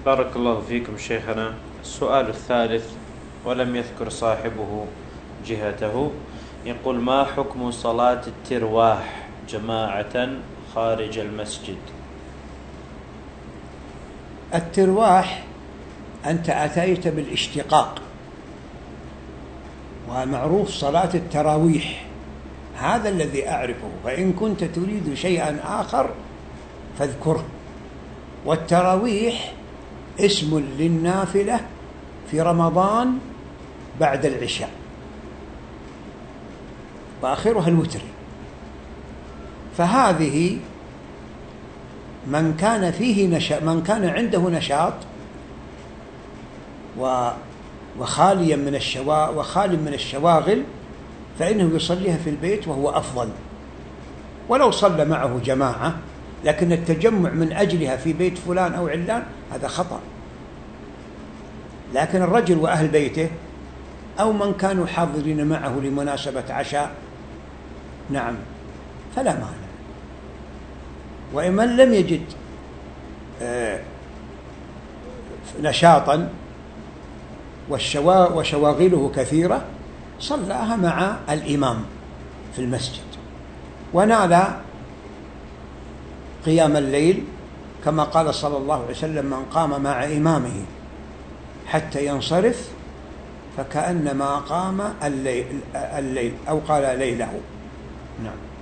بارك الله فيكم شيخنا. السؤال الثالث ولم يذكر صاحبه جهته، يقول: ما حكم صلاة الترواح جماعة خارج المسجد؟ الترواح أنت أتيت بالاشتقاق، ومعروف صلاة التراويح، هذا الذي أعرفه، فإن كنت تريد شيئا آخر فاذكره. والتراويح اسم للنافلة في رمضان بعد العشاء، وآخرها الوتر. فهذه من كان فيه من كان عنده نشاط وخاليا من الشواغل فإنه يصليها في البيت وهو أفضل، ولو صلى معه جماعة، لكن التجمع من أجلها في بيت فلان أو علان هذا خطأ. لكن الرجل وأهل بيته أو من كانوا حاضرين معه لمناسبة عشاء، نعم، فلا مانع. ومن لم يجد نشاطا وشواغله كثيرة صلىها مع الإمام في المسجد، ونال قيام الليل، كما قال صلى الله عليه وسلم: من قام مع إمامه حتى ينصرف فكأنما قام الليل، أو قال ليله. نعم.